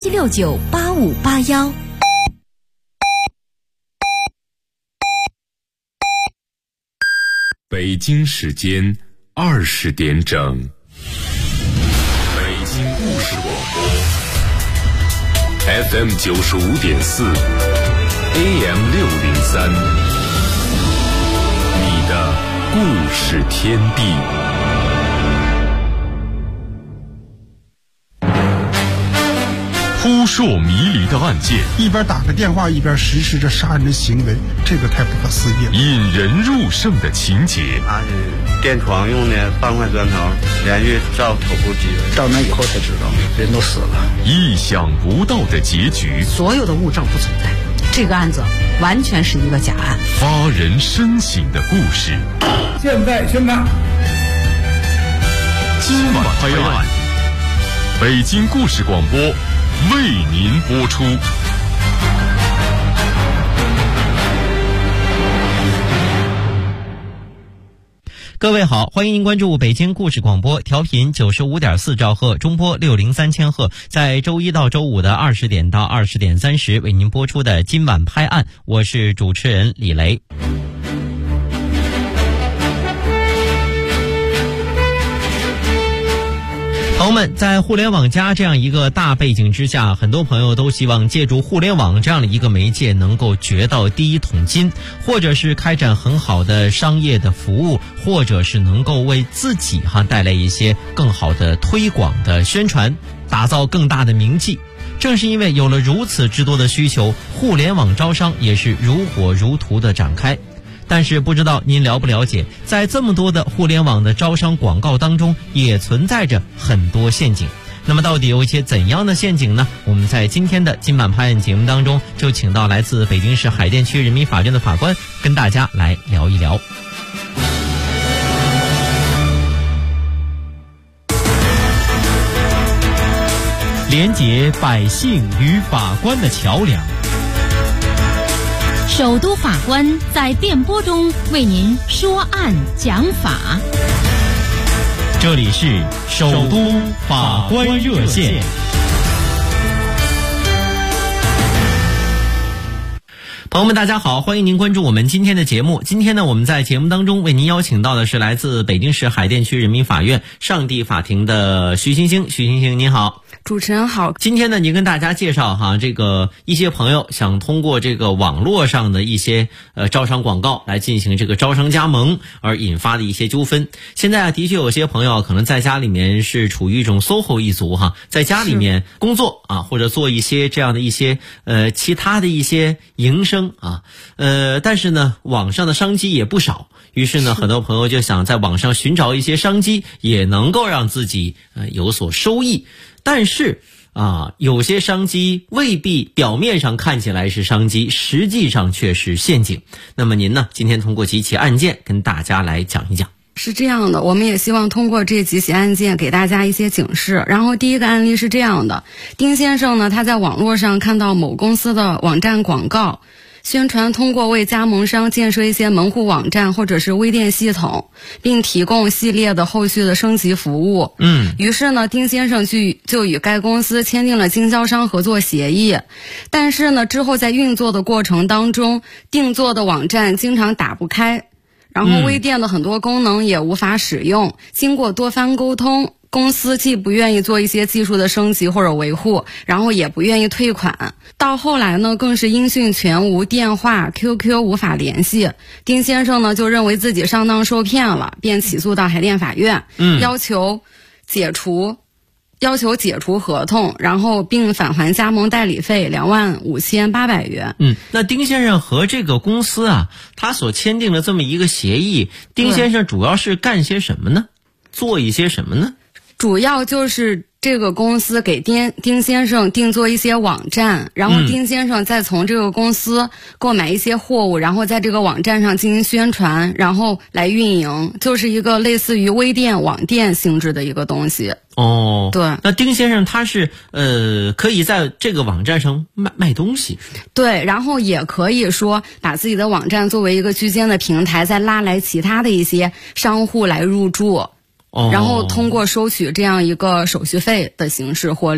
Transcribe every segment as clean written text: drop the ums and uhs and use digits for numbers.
7698581。 北京时间20点整，北京故事广播 FM 95.4 AM 603，你的故事天地。 扑朔迷离的案件， 一边打着电话一边实施着杀人的行为，这个太不可思议了。 引人入胜的情节， 他是电床用的方块砖头，连续照头部击人， 照完以后才知道人都死了。 意想不到的结局， 所有的物证不存在，这个案子完全是一个假案。 发人深省的故事， 现在宣判。 今晚拍案，北京故事广播为您播出。 各位好，欢迎您关注北京故事广播，调频95.4兆赫，中波603千赫，在周一到周五的20点到20点30为您播出的今晚拍案，我是主持人李雷。朋友们，在互联网加这样一个大背景之下，很多朋友都希望借助互联网这样的一个媒介能够掘到第一桶金，或者是开展很好的商业的服务，或者是能够为自己带来一些更好的推广的宣传，打造更大的名气。正是因为有了如此之多的需求，互联网招商也是如火如荼的展开。但是不知道您了不了解，在这么多的互联网的招商广告当中，也存在着很多陷阱。那么到底有一些怎样的陷阱呢？我们在今天的今晚拍案节目当中，就请到来自北京市海淀区人民法院的法官，跟大家来聊一聊。连结百姓与法官的桥梁。 首都法官在电波中为您说案讲法。 这里是首都法官热线。朋友们大家好，欢迎您关注我们今天的节目。今天呢，我们在节目当中为您邀请到的是来自北京市海淀区人民法院上地法庭的徐星星。徐星星您好。 主持人好。 今天呢，您跟大家介绍这个一些朋友想通过这个网络上的一些招商广告来进行这个招商加盟而引发的一些纠纷。现在的确有些朋友可能在家里面是处于一种 SOHO 一族在家里面工作或者做一些这样的一些其他的一些营生但是呢，网上的商机也不少。于是呢，很多朋友就想在网上寻找一些商机，也能够让自己有所收益。但是有些商机未必表面上看起来是商机，实际上却是陷阱。那么您呢，今天通过几起案件跟大家来讲一讲。 是这样的，我们也希望通过这几起案件给大家一些警示。然后第一个案例是这样的，丁先生呢，他在网络上看到某公司的网站广告，宣传通过为加盟商建设一些门户网站或者是微店系统，并提供系列的后续的升级服务。于是呢，丁先生就与该公司签订了经销商合作协议。但是呢，之后在运作的过程当中，定做的网站经常打不开，然后微店的很多功能也无法使用。经过多番沟通，公司既不愿意做一些技术的升级或者维护，然后也不愿意退款。到后来呢，更是音讯全无，电话 QQ 无法联系。丁先生呢，就认为自己上当受骗了，便起诉到海淀法院，要求解除合同，然后并返还加盟代理费25800元。 那丁先生和这个公司他所签订的这么一个协议，丁先生主要是干些什么呢？做一些什么呢？ 主要就是这个公司给丁先生定做一些网站，然后丁先生再从这个公司购买一些货物，然后在这个网站上进行宣传，然后来运营，就是一个类似于微店网店性质的一个东西。对。 那丁先生他是可以在这个网站上卖东西。 对，然后也可以说把自己的网站作为一个居间的平台，再拉来其他的一些商户来入驻。然后通过收取这样一个手续费的形式获利。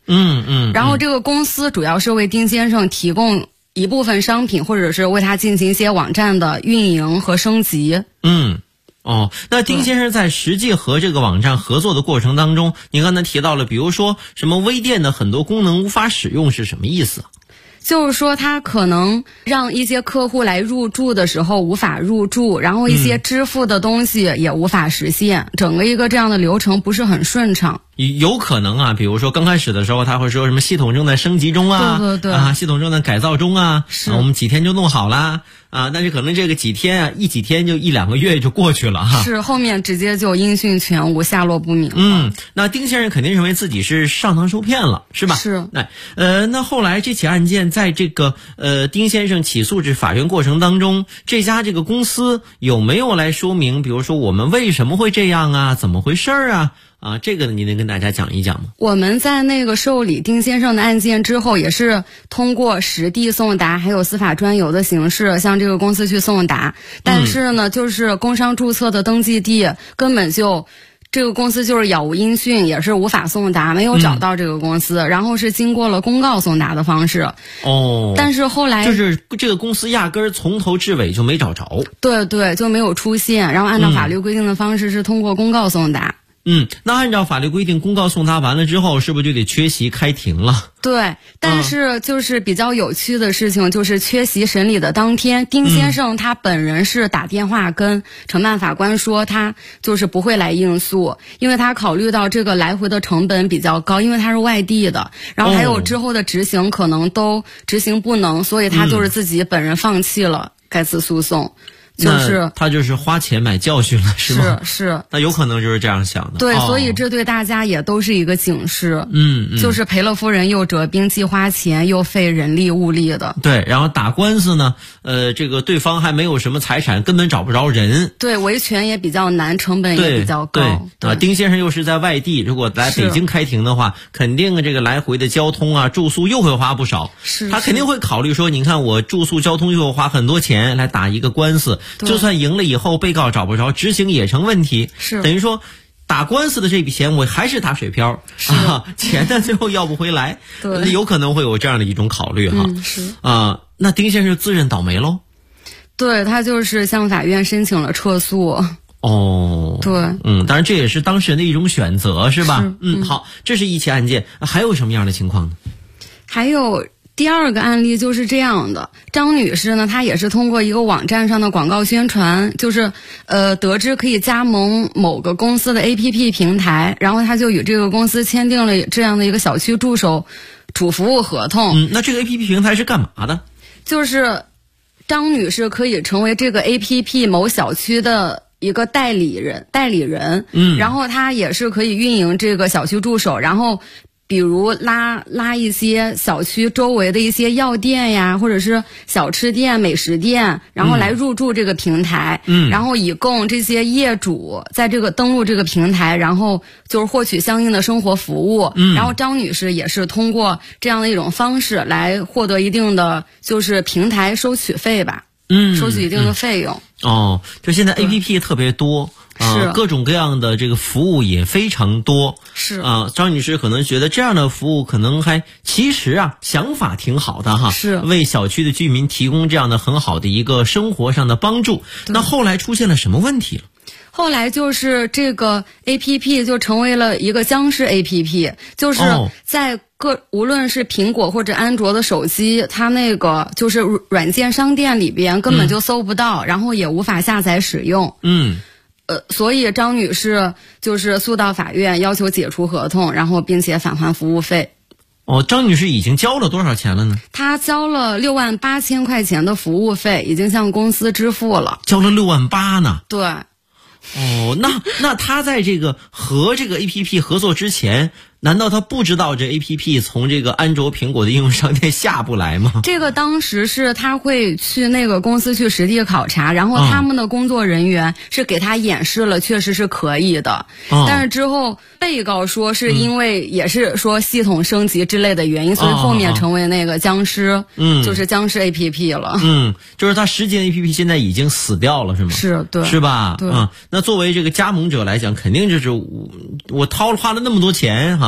然后这个公司主要是为丁先生提供一部分商品，或者是为他进行一些网站的运营和升级。 那丁先生在实际和这个网站合作的过程当中，您刚才提到了，比如说什么微店的很多功能无法使用，是什么意思？ 就是说他可能让一些客户来入住的时候无法入住，然后一些支付的东西也无法实现，整个一个这样的流程不是很顺畅。 有可能啊，比如说刚开始的时候他会说什么系统正在升级中啊， 对系统正在改造中啊，我们几天就弄好啦啊，但是可能这个几天就1-2个月就过去了哈。 是，后面直接就音讯全无，下落不明。 那丁先生肯定认为自己是上当受骗了，是吧？ 是。 那后来这起案件在这个丁先生起诉至法院过程当中，这家这个公司有没有来说明，比如说我们为什么会这样啊，怎么回事啊？这个你能跟大家讲一讲吗？ 我们在那个受理丁先生的案件之后，也是通过实地送达还有司法专邮的形式向这个公司去送达，但是呢，就是工商注册的登记地根本就这个公司就是杳无音讯，也是无法送达，没有找到这个公司，然后是经过了公告送达的方式。但是后来就是这个公司压根儿从头至尾就没找着。 对，就没有出现，然后按照法律规定的方式是通过公告送达。 那按照法律规定，公告送达完了之后，是不是就得缺席开庭了？ 对，但是就是比较有趣的事情，就是缺席审理的当天，丁先生他本人是打电话跟承办法官说，他就是不会来应诉，因为他考虑到这个来回的成本比较高，因为他是外地的，然后还有之后的执行可能都执行不能，所以他就是自己本人放弃了该次诉讼。就是他就是花钱买教训了，是吗？ 是， 那有可能就是这样想的。 对，所以这对大家也都是一个警示。就是赔了夫人又折兵，既花钱又费人力物力的。 对，然后打官司呢，这个对方还没有什么财产，根本找不着人。 对，维权也比较难，成本也比较高。 对，丁先生又是在外地，如果来北京开庭的话，肯定这个来回的交通啊、住宿又会花不少。他肯定会考虑说，你看我住宿、交通又花很多钱来打一个官司。就算赢了以后被告找不着，执行也成问题，等于说打官司的这笔钱我还是打水漂钱呢最后要不回来，有可能会有这样的一种考虑哈。那丁先生自认倒霉喽？ 对，他就是向法院申请了撤诉。对， 当然这也是当事人的一种选择，是吧？好，这是一起案件，还有什么样的情况呢？ 还有第二个案例就是这样的，张女士呢，她也是通过一个网站上的广告宣传，就是得知可以加盟某个公司的 APP 平台，然后她就与这个公司签订了这样的一个小区助手主服务合同。 那这个 APP 平台是干嘛的？ 就是张女士可以成为这个 APP 某小区的一个代理人，然后她也是可以运营这个小区助手，然后比如拉一些小区周围的一些药店呀，或者是小吃店、美食店，然后来入驻这个平台，然后以供这些业主在这个登录这个平台，然后就是获取相应的生活服务。然后张女士也是通过这样的一种方式来获得一定的就是平台收取费吧，收取一定的费用。 就现在 APP 特别多。各种各样的这个服务也非常多。张女士可能觉得这样的服务可能其实想法挺好的哈，为小区的居民提供这样的很好的一个生活上的帮助。那后来出现了什么问题了？ 后来就是这个 APP 就成为了一个僵尸 APP， 就是在无论是苹果或者安卓的手机，它那个就是软件商店里边根本就搜不到，然后也无法下载使用。所以张女士就是诉到法院，要求解除合同，然后并且返还服务费。 张女士已经交了多少钱了呢？ 她交了6万8千块钱的服务费，已经向公司支付了。 交了6万8呢？ 对。 那她在这个和这个 APP 合作之前，难道他不知道这 APP 从这个安卓、苹果的应用商店下不来吗？ 这个当时是他会去那个公司去实地考察，然后他们的工作人员是给他演示了，确实是可以的。但是之后被告说是因为也是说系统升级之类的原因，所以后面成为那个僵尸，就是僵尸 APP 了。 就是他实际的 APP 现在已经死掉了，是吗？ 是，对， 是吧？ 对。 那作为这个加盟者来讲，肯定就是我花了那么多钱哈。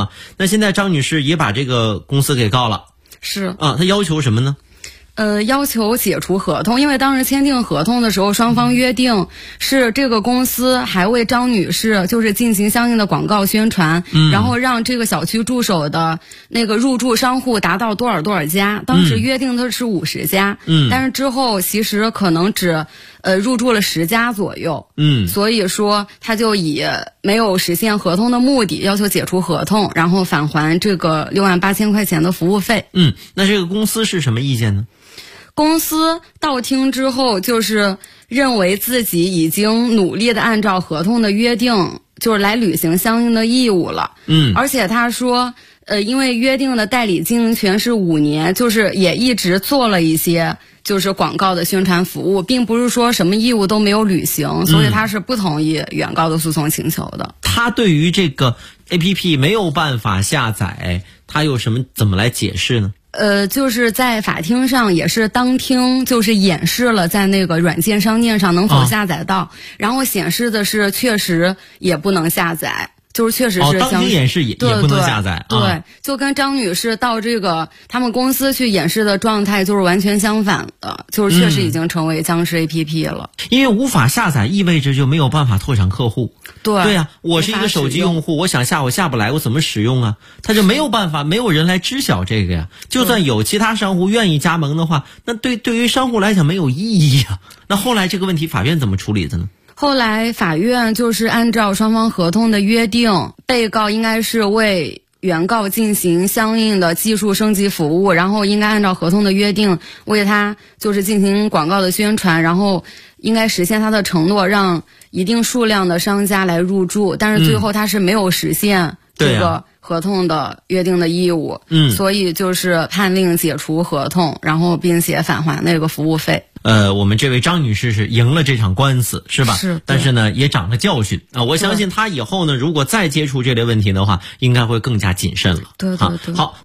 啊。那现在张女士也把这个公司给告了， 是啊，她要求什么呢？ 要求解除合同，因为当时签订合同的时候，双方约定是这个公司还为张女士就是进行相应的广告宣传，然后让这个小区驻守的那个入住商户达到多少家，当时约定的是50家，但是之后其实可能只入住了10家左右，所以说他就以没有实现合同的目的，要求解除合同，然后返还这个68000块钱的服务费。 那这个公司是什么意见呢？ 公司到庭之后，就是认为自己已经努力的按照合同的约定，就是来履行相应的义务了。而且他说，因为约定的代理经营权是5年，就是也一直做了一些就是广告的宣传服务，并不是说什么义务都没有履行，所以他是不同意原告的诉讼请求的。 他对于这个 APP 没有办法下载，他有怎么来解释呢？ 就是在法庭上也是当庭就是演示了在那个软件商店上能否下载到，然后显示的是确实也不能下载。就是确实是当庭演示也不能下载， 对，就跟张女士到这个他们公司去演示的状态就是完全相反的，就是确实已经成为僵尸 APP 了。 因为无法下载意味着就没有办法拓展客户。对呀，我是一个手机用户，我想下我下不来，我怎么使用啊？他就没有办法，没有人来知晓这个呀。就算有其他商户愿意加盟的话，那对于商户来讲没有意义啊。那后来这个问题法院怎么处理的呢？ 后来法院就是按照双方合同的约定，被告应该是为原告进行相应的技术升级服务，然后应该按照合同的约定为他就是进行广告的宣传，然后应该实现他的承诺，让一定数量的商家来入驻，但是最后他是没有实现这个合同的约定的义务，所以就是判令解除合同，然后并且返还那个服务费。 我们这位张女士是赢了这场官司，是吧？ 是。 但是呢，也长了教训啊！我相信她以后呢，如果再接触这类问题的话，应该会更加谨慎了。 对。 好。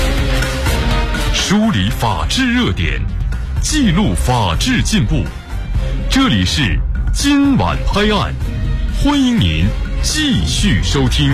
梳理法治热点，记录法治进步。这里是今晚拍案，欢迎您继续收听。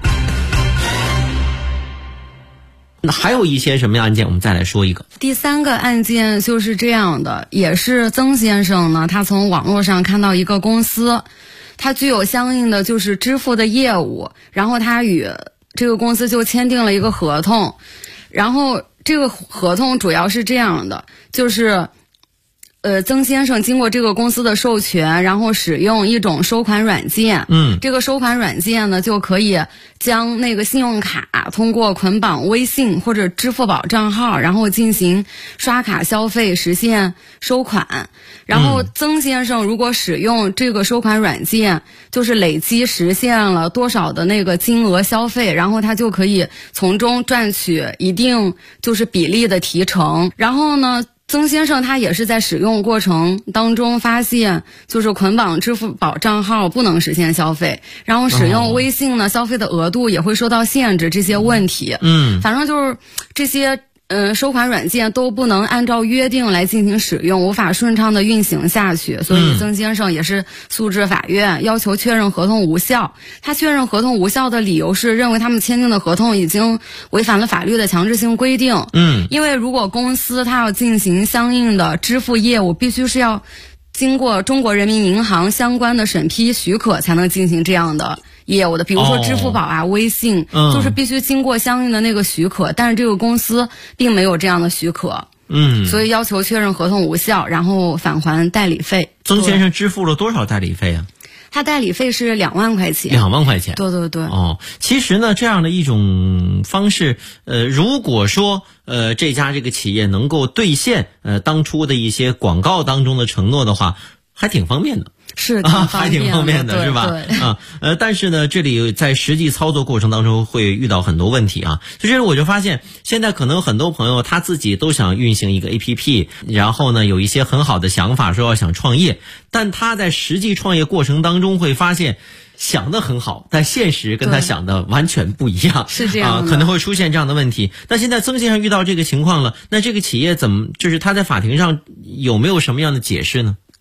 那还有一些什么案件，我们再来说一个。 第3个案件就是这样的，也是曾先生呢，他从网络上看到一个公司，他具有相应的就是支付的业务，然后他与这个公司就签订了一个合同，然后这个合同主要是这样的，就是曾先生经过这个公司的授权，然后使用一种收款软件，这个收款软件呢就可以将那个信用卡通过捆绑微信或者支付宝账号，然后进行刷卡消费实现收款。然后曾先生如果使用这个收款软件，就是累积实现了多少的那个金额消费，然后他就可以从中赚取一定就是比例的提成。然后呢，曾先生他也是在使用过程当中发现，就是捆绑支付宝账号不能实现消费，然后使用微信呢，消费的额度也会受到限制，这些问题。反正就是这些收款软件都不能按照约定来进行使用，无法顺畅的运行下去，所以曾先生也是诉至法院，要求确认合同无效。他确认合同无效的理由是认为他们签订的合同已经违反了法律的强制性规定。因为如果公司它要进行相应的支付业务，必须是要经过中国人民银行相关的审批许可才能进行这样的业务的，比如说支付宝啊、微信，就是必须经过相应的那个许可，但是这个公司并没有这样的许可，所以要求确认合同无效，然后返还代理费。 曾先生支付了多少代理费啊？ 他代理费是2万块钱。 2万块钱。 对。 其实呢，这样的一种方式，如果说这家这个企业能够兑现当初的一些广告当中的承诺的话，还挺方便的。 是还挺方便的，是吧？但是呢，这里在实际操作过程当中会遇到很多问题啊。所以我就发现，现在可能很多朋友他自己都想运行一个 APP， 然后呢有一些很好的想法，说要想创业，但他在实际创业过程当中会发现，想得很好，但现实跟他想的完全不一样， 是这样可能会出现这样的问题。那现在曾先生遇到这个情况了，那这个企业就是他在法庭上有没有什么样的解释呢？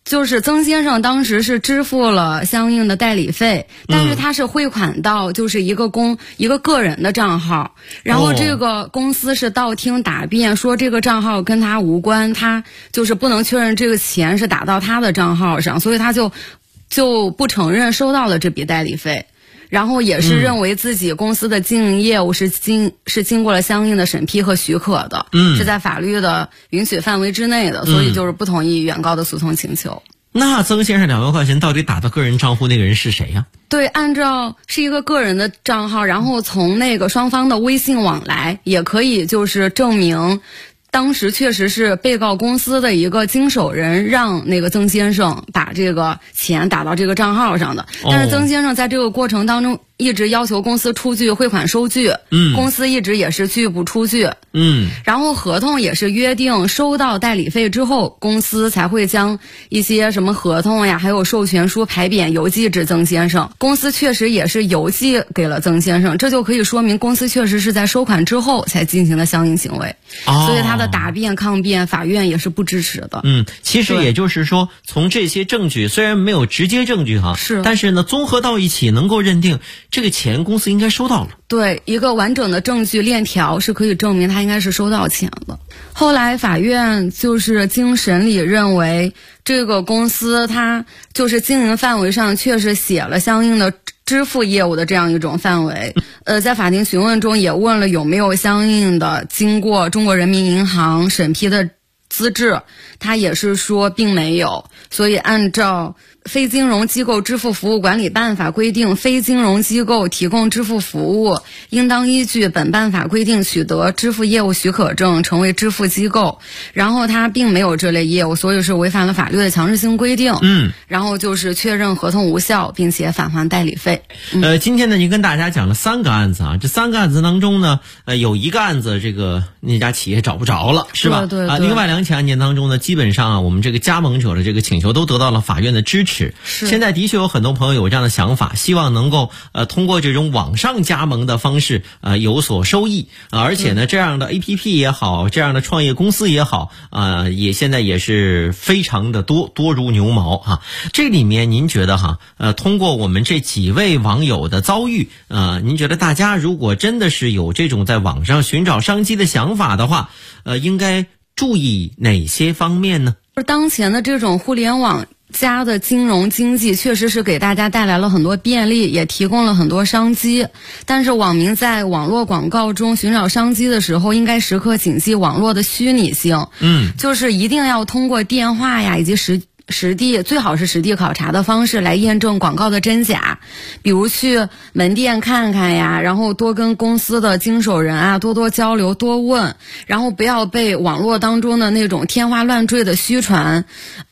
就是曾先生当时是支付了相应的代理费，但是他是汇款到就是一个个人的账号，然后这个公司是道听答辩说这个账号跟他无关，他就是不能确认这个钱是打到他的账号上，所以他就不承认收到了这笔代理费。然后也是认为自己公司的经营业务是经过了相应的审批和许可的，是在法律的允许范围之内的，所以就是不同意原告的诉讼请求。 那曾先生2万块钱到底打到个人账户那个人是谁呀？ 对，按照是一个个人的账号，然后从那个双方的微信往来，也可以就是证明当时确实是被告公司的一个经手人让那个曾先生把这个钱打到这个账号上的，但是曾先生在这个过程当中一直要求公司出具汇款收据，公司一直也是拒不出具，然后合同也是约定收到代理费之后，公司才会将一些什么合同呀，还有授权书牌匾邮寄至曾先生。公司确实也是邮寄给了曾先生，这就可以说明公司确实是在收款之后才进行的相应行为，所以他的答辩抗辩，法院也是不支持的。 其实也就是说，从这些证据虽然没有直接证据哈，但是呢，综合到一起能够认定这个钱公司应该收到了。 对，一个完整的证据链条是可以证明他应该是收到钱的。后来法院就是经审理认为，这个公司它就是经营范围上确实写了相应的支付业务的这样一种范围。在法庭询问中也问了有没有相应的经过中国人民银行审批的资质，他也是说并没有。所以按照非金融机构支付服务管理办法规定，非金融机构提供支付服务应当依据本办法规定取得支付业务许可证，成为支付机构。然后他并没有这类业务，所以是违反了法律的强制性规定。然后就是确认合同无效，并且返还代理费。 今天呢，您跟大家讲了3个案子啊，这3个案子当中呢，有一个案子这个那家企业找不着了，是吧？ 对。 另外2起案件当中呢，基本上啊，我们这个加盟者的这个请求都得到了法院的支持。现在的确有很多朋友有这样的想法，希望能够通过这种网上加盟的方式有所收益，而且呢，这样的 APP 也好，这样的创业公司也好，也现在也是非常的多如牛毛哈。这里面您觉得哈，通过我们这几位网友的遭遇，您觉得大家如果真的是有这种在网上寻找商机的想法的话，应该注意哪些方面呢？ 当前的这种互联网加的金融经济确实是给大家带来了很多便利，也提供了很多商机，但是网民在网络广告中寻找商机的时候，应该时刻谨记网络的虚拟性，就是一定要通过电话呀以及实地，最好是实地考察的方式来验证广告的真假，比如去门店看看呀，然后多跟公司的经手人啊多交流多问，然后不要被网络当中的那种天花乱坠的宣传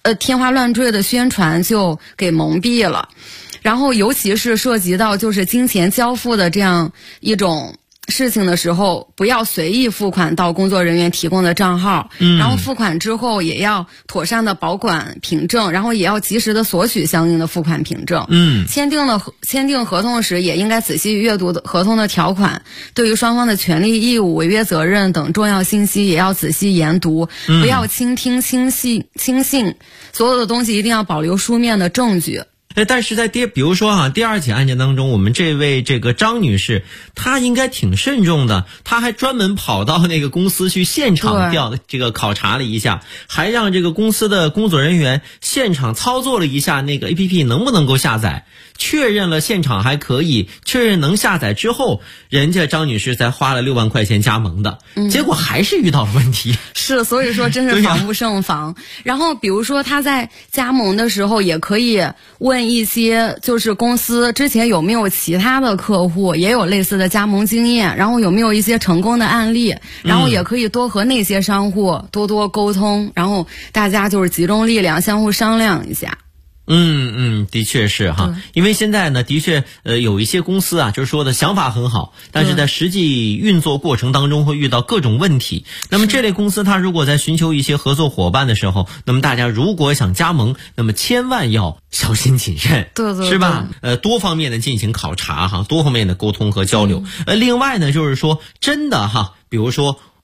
就给蒙蔽了。然后尤其是涉及到就是金钱交付的这样一种事情的时候，不要随意付款到工作人员提供的账号，然后付款之后也要妥善的保管凭证，然后也要及时的索取相应的付款凭证。签订合同时也应该仔细阅读合同的条款，对于双方的权利义务、违约责任等重要信息也要仔细研读，不要倾听轻信，所有的东西一定要保留书面的证据。 但是在比如说第2起案件当中，我们这位这个张女士，她应该挺慎重的，她还专门跑到那个公司去现场考察了一下，还让这个公司的工作人员现场操作了一下那个 APP 能不能够下载，确认了现场还可以，确认能下载之后，人家张女士才花了6万块钱加盟的，结果还是遇到了问题。 是，所以说真是防不胜防。然后比如说她在加盟的时候也可以问一些就是公司之前有没有其他的客户也有类似的加盟经验，然后有没有一些成功的案例，然后也可以多和那些商户多沟通，然后大家就是集中力量相互商量一下。 的确是哈，因为现在呢，的确有一些公司啊，就是说的想法很好，但是在实际运作过程当中会遇到各种问题。那么这类公司它如果在寻求一些合作伙伴的时候，那么大家如果想加盟，那么千万要小心谨慎， 对， 是吧？多方面的进行考察哈，多方面的沟通和交流。另外呢，就是说真的哈，比如说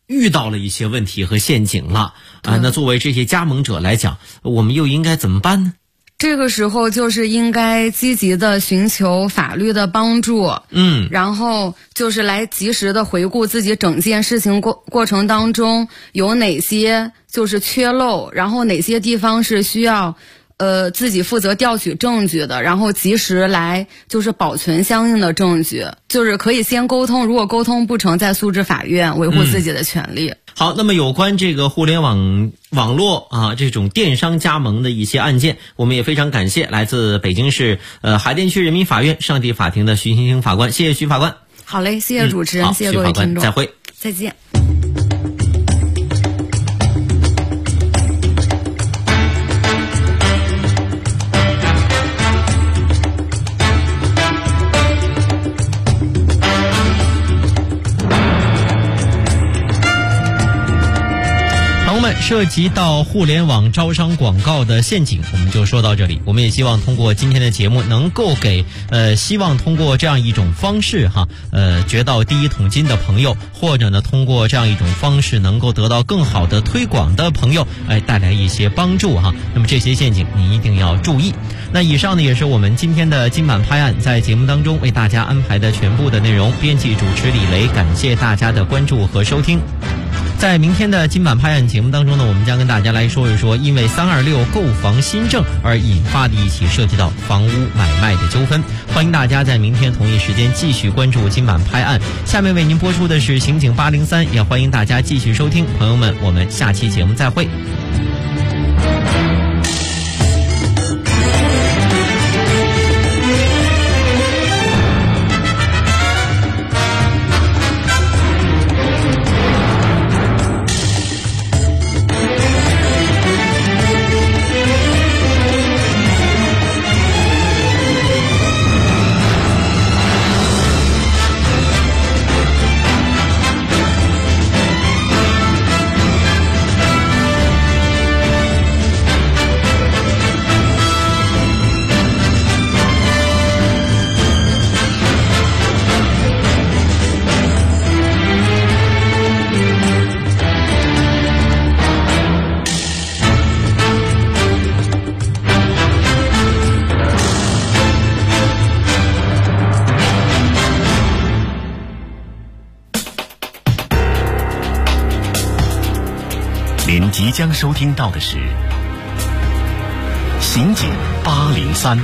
遇到了一些问题和陷阱了啊，那作为这些加盟者来讲，我们又应该怎么办呢？ 这个时候就是应该积极的寻求法律的帮助，然后就是来及时的回顾自己整件事情过程当中有哪些就是缺漏，然后哪些地方是需要自己负责调取证据的，然后及时来就是保存相应的证据，就是可以先沟通，如果沟通不成再诉至法院维护自己的权利。 好，那么有关这个互联网络啊这种电商加盟的一些案件，我们也非常感谢来自北京市海淀区人民法院上地法庭的徐星星法官，谢谢徐法官。 好嘞，谢谢主持人，谢谢各位听众， 再会， 再见。 涉及到互联网招商广告的陷阱，我们就说到这里。我们也希望通过今天的节目，能够给希望通过这样一种方式掘到第一桶金的朋友，或者呢通过这样一种方式能够得到更好的推广的朋友，带来一些帮助哈。那么这些陷阱你一定要注意。那以上呢也是我们今天的今晚拍案在节目当中为大家安排的全部的内容。编辑主持李雷，感谢大家的关注和收听。在明天的今晚拍案节目当中呢，我们将跟大家来说一说因为326购房新政而引发的一起涉及到房屋买卖的纠纷。欢迎大家在明天同一时间继续关注今晚拍案。下面为您播出的是刑警803，也欢迎大家继续收听。朋友们，我们下期节目再会。 您即将收听到的是刑警803。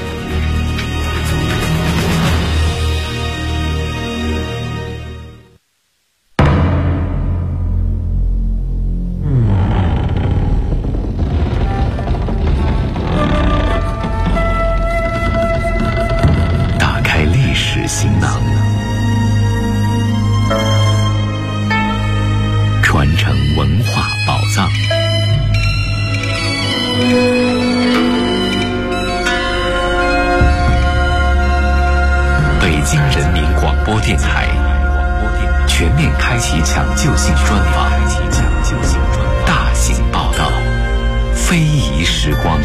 打开历史行囊，传承文化宝藏。北京人民广播电台全面开启抢救性专访，大型报道，非遗时光。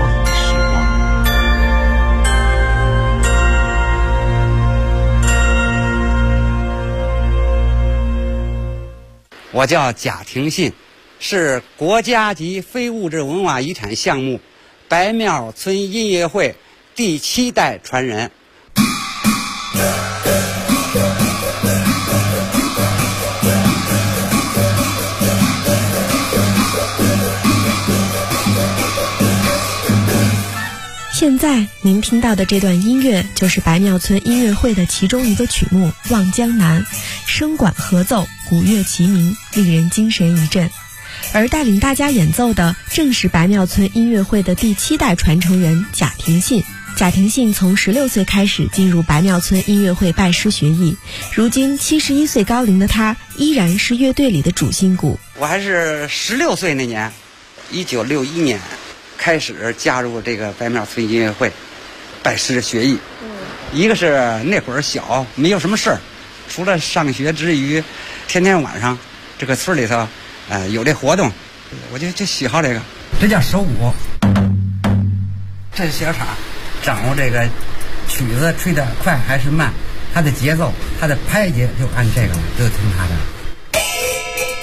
我叫贾廷信，是国家级非物质文化遗产项目白庙村音乐会第7代传人。 现在您听到的这段音乐就是白庙村音乐会的其中一个曲目《望江南》，声管合奏，鼓乐齐鸣，令人精神一振。而带领大家演奏的正是白庙村音乐会的第7代传承人贾廷信。贾廷信从16岁开始进入白庙村音乐会拜师学艺，如今71岁高龄的他依然是乐队里的主心骨。 我还是16岁那年，1961年开始加入这个白庙村音乐会，拜师学艺。一个是那会儿小，没有什么事儿，除了上学之余，天天晚上这个村里头，有这活动，我就喜好这个。这叫手鼓，这是小叉，掌握这个曲子吹得快还是慢，它的节奏，它的拍节就按这个，就听它的。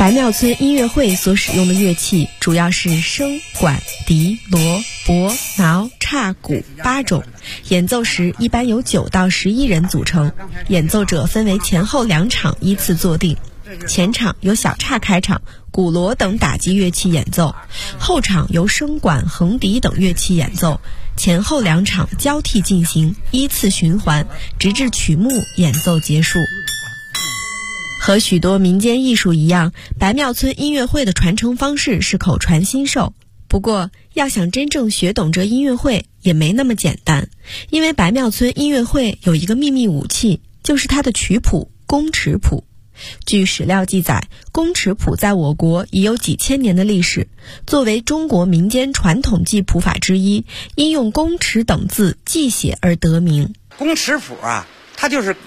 白庙村音乐会所使用的乐器主要是笙、管、笛、锣、钹、挠、叉、鼓8种，演奏时一般由9到11人组成，演奏者分为前后2场依次坐定。前场由小叉开场，鼓锣等打击乐器演奏，后场由笙管、横笛等乐器演奏，前后2场交替进行，依次循环，直至曲目演奏结束。和许多民间艺术一样，白庙村音乐会的传承方式是口传心授。不过，要想真正学懂这音乐会也没那么简单，因为白庙村音乐会有一个秘密武器，就是它的曲谱宫尺谱。据史料记载，宫尺谱在我国已有几千年的历史，作为中国民间传统记谱法之一，因用宫尺等字记写而得名。 宫尺谱啊，它就是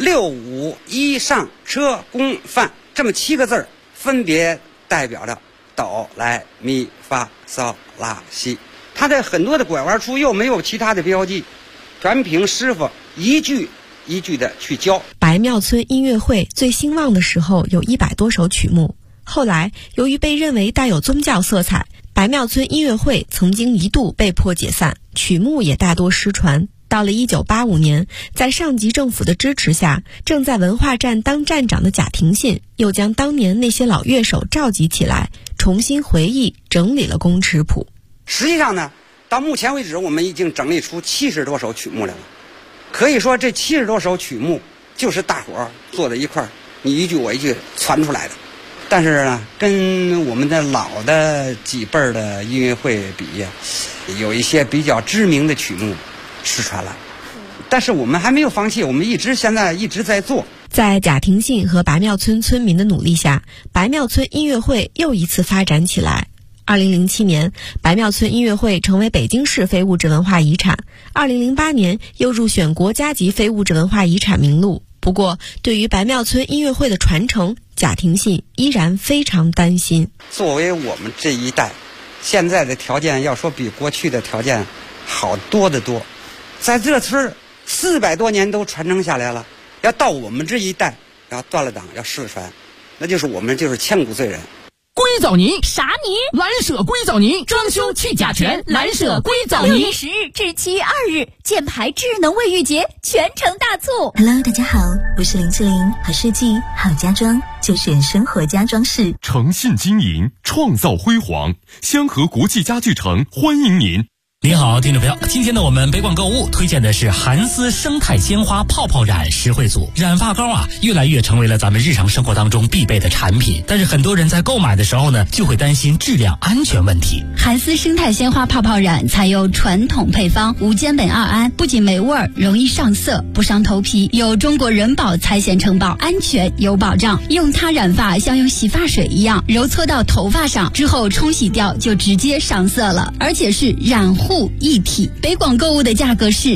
6、5、1上车宫范这么7个字，分别代表着哆来咪发嗦拉西。它的很多的拐弯处又没有其他的标记，全凭师傅一句一句的去教。 白庙村音乐会最兴旺的时候有100多首曲目，后来由于被认为带有宗教色彩，白庙村音乐会曾经一度被迫解散，曲目也大多失传。到了1985年，在上级政府的支持下，正在文化站当站长的贾廷信又将当年那些老乐手召集起来，重新回忆整理了宫尺谱。 实际上呢，到目前为止我们已经整理出70多首曲目来了。可以说这70多首曲目就是大伙儿坐在一块儿，你一句我一句传出来的。但是呢，跟我们的老的几辈儿的音乐会比，有一些比较知名的曲目失传了。但是我们还没有放弃，我们现在一直在做。 在贾廷信和白庙村村民的努力下，白庙村音乐会又一次发展起来。2007年，白庙村音乐会成为北京市非物质文化遗产。2008年又入选国家级非物质文化遗产名录。不过，对于白庙村音乐会的传承，贾廷信依然非常担心。 作为我们这一代，现在的条件要说比过去的条件好多得多，在这村400多年都传承下来了，要到我们这一代要断了档要失传，那就是我们就是千古罪人。 硅藻泥啥泥？ 蓝舍硅藻泥，装修去甲醛，蓝舍硅藻泥。6 泥月10日至7月2日，箭牌智能卫浴节全程大促。 Hello， 大家好，我是林志玲，好设计好家装就选生活家装饰， 诚信经营，创造辉煌。香河国际家具城欢迎您。 您好，听众朋友，今天呢，我们北广购物推荐的是韩丝生态鲜花泡泡染实惠组。染发膏啊，越来越成为了咱们日常生活当中必备的产品，但是很多人在购买的时候呢，就会担心质量安全问题。 韩丝生态鲜花泡泡染采用传统配方无间苯二胺，不仅没味儿，容易上色，不伤头皮，有中国人保财险承保，安全有保障。用它染发像用洗发水一样，揉搓到头发上之后冲洗掉就直接上色了，而且是染护一体。北广购物的价格是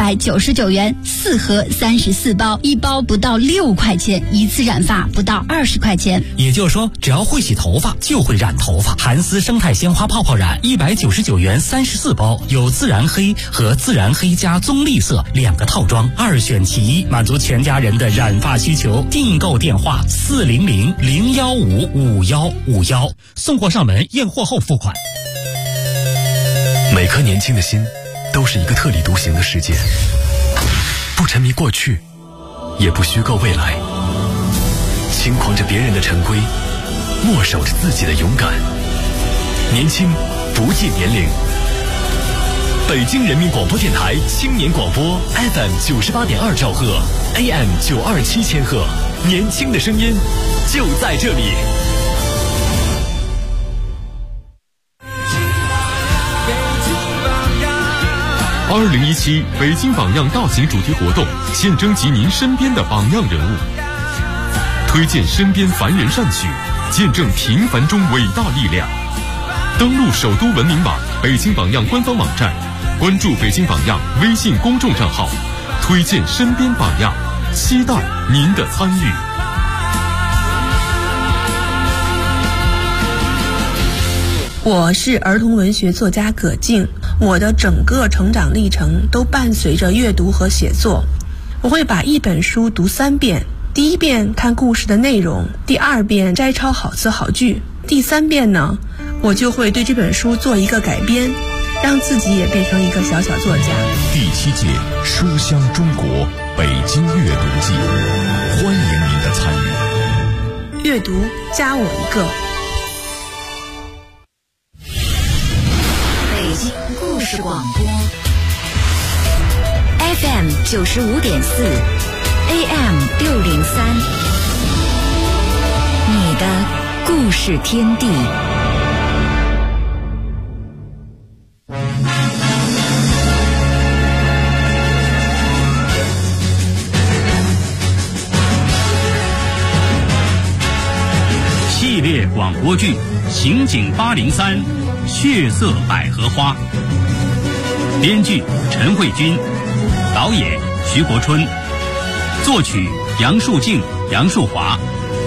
199元，4盒34包，一包不到6块钱，一次染发不到20块钱。 也就是说，只要会洗头发就会染头发。韩丝生态鲜花泡泡染199元34包，有自然黑和自然黑加棕绿色2个套装，2选其一，满足全家人的染发需求。订购电话400-015-5151，送货上门，验货后付款。 每颗年轻的心都是一个特立独行的世界，不沉迷过去，也不虚构未来，轻狂着别人的陈规，默守着自己的勇敢。年轻不计年龄。北京人民广播电台青年广播 FM 98.2兆赫 AM 927千赫，年轻的声音就在这里。 2017北京榜样大型主题活动，现征集您身边的榜样人物，推荐身边凡人善举，见证平凡中伟大力量。登录首都文明网、北京榜样官方网站，关注北京榜样微信公众账号，推荐身边榜样，期待您的参与。 我是儿童文学作家葛静，我的整个成长历程都伴随着阅读和写作。我会把一本书读3遍， 第一遍看故事的内容，第二遍摘抄好词好句，第三遍呢，我就会对这本书做一个改编，让自己也变成一个小小作家。 第7届书香中国北京阅读季，欢迎您的参与。 阅读加我一个。 北京故事广播 FM 95.4 AM 603，你的故事天地。 系列广播剧《刑警803》，血色百合花。编剧陈慧君，导演徐国春，作曲杨树静、杨树华。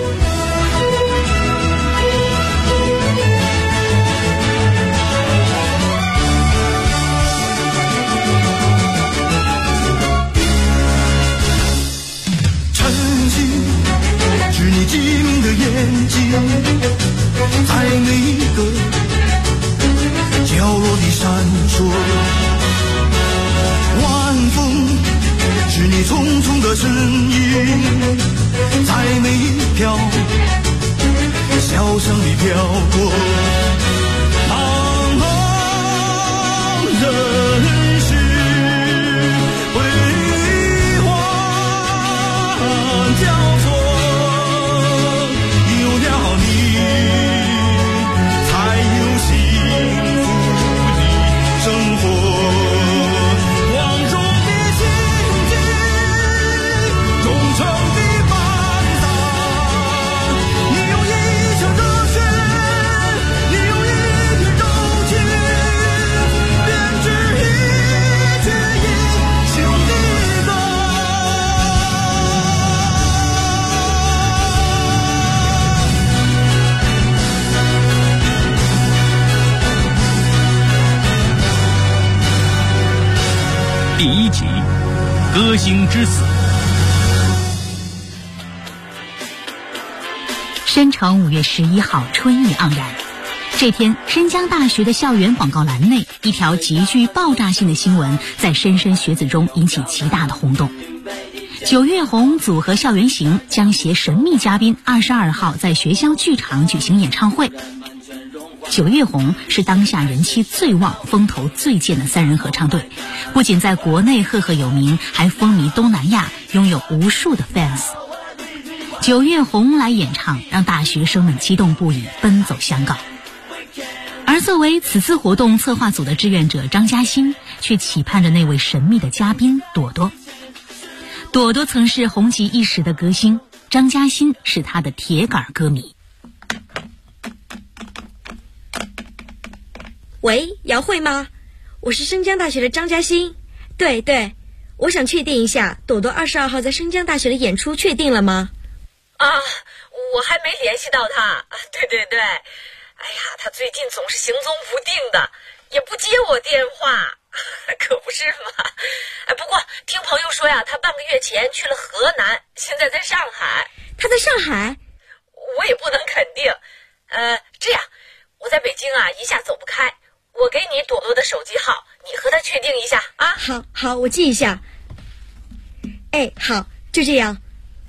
晨曦是你机灵的眼睛，在每个角落里闪烁。晚风是你匆匆的身影，在每条小巷里飘过。茫茫人世辉煌交错，有了你才有幸福的生活。 第1集，歌星之死。 申城5月11号，春意盎然。这天，申江大学的校园广告栏内，一条极具爆炸性的新闻在莘莘学子中引起极大的轰动。9月红组合校园行将携神秘嘉宾22号在学校剧场举行演唱会。9月红是当下人气最旺、风头最健的3人合唱队，不仅在国内赫赫有名，还风靡东南亚，拥有无数的 fans。9月红来演唱，让大学生们激动不已，奔走相告。而作为此次活动策划组的志愿者张嘉欣，却期盼着那位神秘的嘉宾朵朵。朵朵曾是红极一时的歌星，张嘉欣是她的铁杆歌迷。 喂，姚慧吗？我是申江大学的张嘉欣。对，我想确定一下，朵朵22号在申江大学的演出确定了吗？ 啊，我还没联系到他。对，哎呀，他最近总是行踪不定的，也不接我电话，可不是吗？不过听朋友说呀，他半个月前去了河南，现在在上海。 他在上海？ 我也不能肯定。这样，我在北京啊，一下走不开。我给你朵朵的手机号，你和她确定一下啊。 好，我记一下。哎，好，就这样。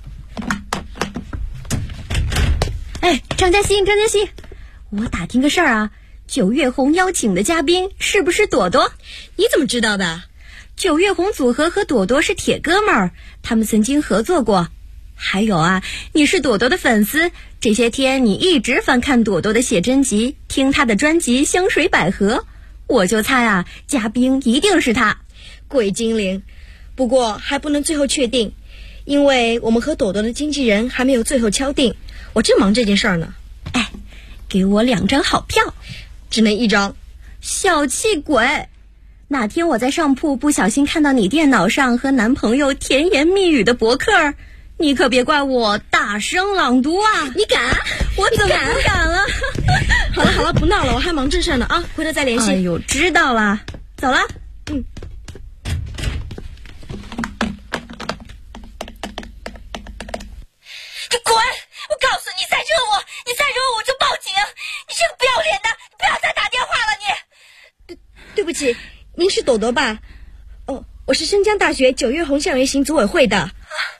哎，张嘉欣，我打听个事儿啊，9月红邀请的嘉宾是不是朵朵？你怎么知道的？9月红组合和朵朵是铁哥们儿，他们曾经合作过。还有啊，你是朵朵的粉丝，这些天你一直翻看朵朵的写真集，听她的专辑《香水百合》，我就猜啊，嘉宾一定是她。鬼精灵，不过还不能最后确定，因为我们和朵朵的经纪人还没有最后敲定，我正忙这件事儿呢。哎，给我2张好票，只能1张。小气鬼！哪天我在上铺不小心看到你电脑上和男朋友甜言蜜语的博客，你可别怪我大声朗读啊！你敢？我怎么不敢了？好了，不闹了，我还忙正事呢啊，回头再联系。哎呦，知道了，走了。 朵朵吧？哦，我是申江大学9月红校园行组委会的。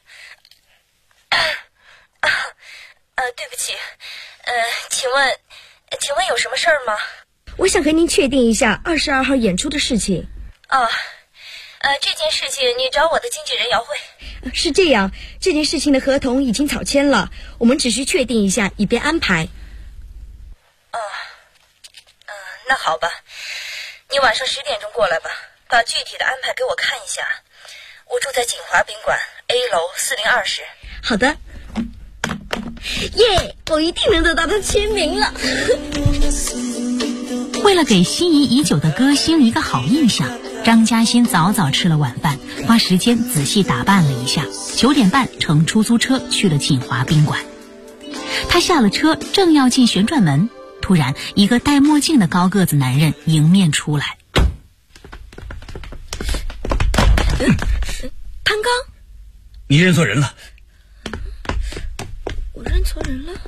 对不起，请问有什么事儿吗？ 我想和您确定一下22号演出的事情。 这件事情你找我的经纪人姚慧。 是这样，这件事情的合同已经草签了，我们只需确定一下，以便安排。 那好吧，你晚上10点钟过来吧，把具体的安排给我看一下。我住在锦华宾馆 A 楼402室。 好的。耶，我一定能得到他签名了。 为了给心仪已久的歌星一个好印象，张嘉欣早早吃了晚饭，花时间仔细打扮了一下，9点半乘出租车去了锦华宾馆。他下了车，正要进旋转门，突然一个戴墨镜的高个子男人迎面出来。 潘刚， 你认错人了。 我认错人了。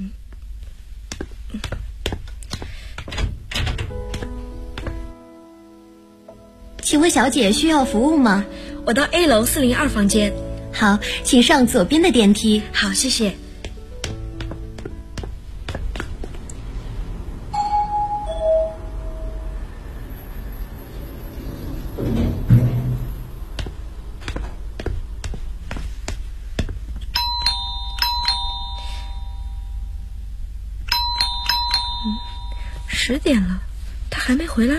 请问小姐需要服务吗？我到 A 楼402房间。好，请上左边的电梯。好，谢谢。10点了，他还没回来。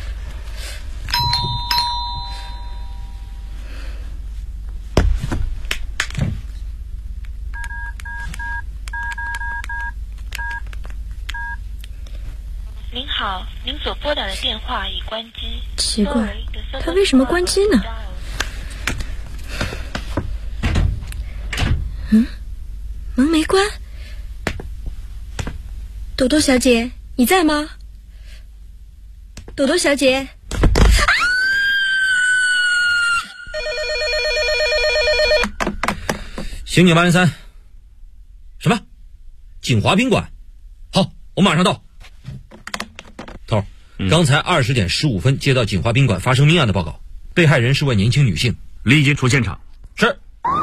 您好，您所拨打的电话已关机。 奇怪，他为什么关机呢？门没关。朵朵小姐，你在吗？朵朵小姐。 刑警803。什么？锦华宾馆？好，我马上到。头，刚才20点15分接到锦华宾馆发生命案的报告，被害人是位年轻女性， 立即出现场。 是。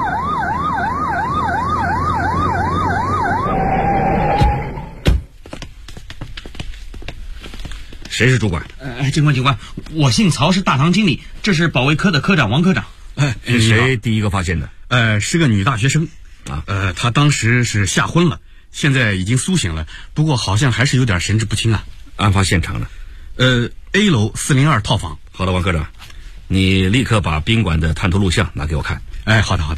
谁是主管？ 警官，我姓曹，是大堂经理，这是保卫科的科长王科长。 谁第一个发现的？ 是个女大学生啊。 她当时是吓昏了，现在已经苏醒了，不过好像还是有点神志不清啊。 案发现场呢 ？A 楼402套房。 好的，王科长，你立刻把宾馆的探头录像拿给我看。 好的。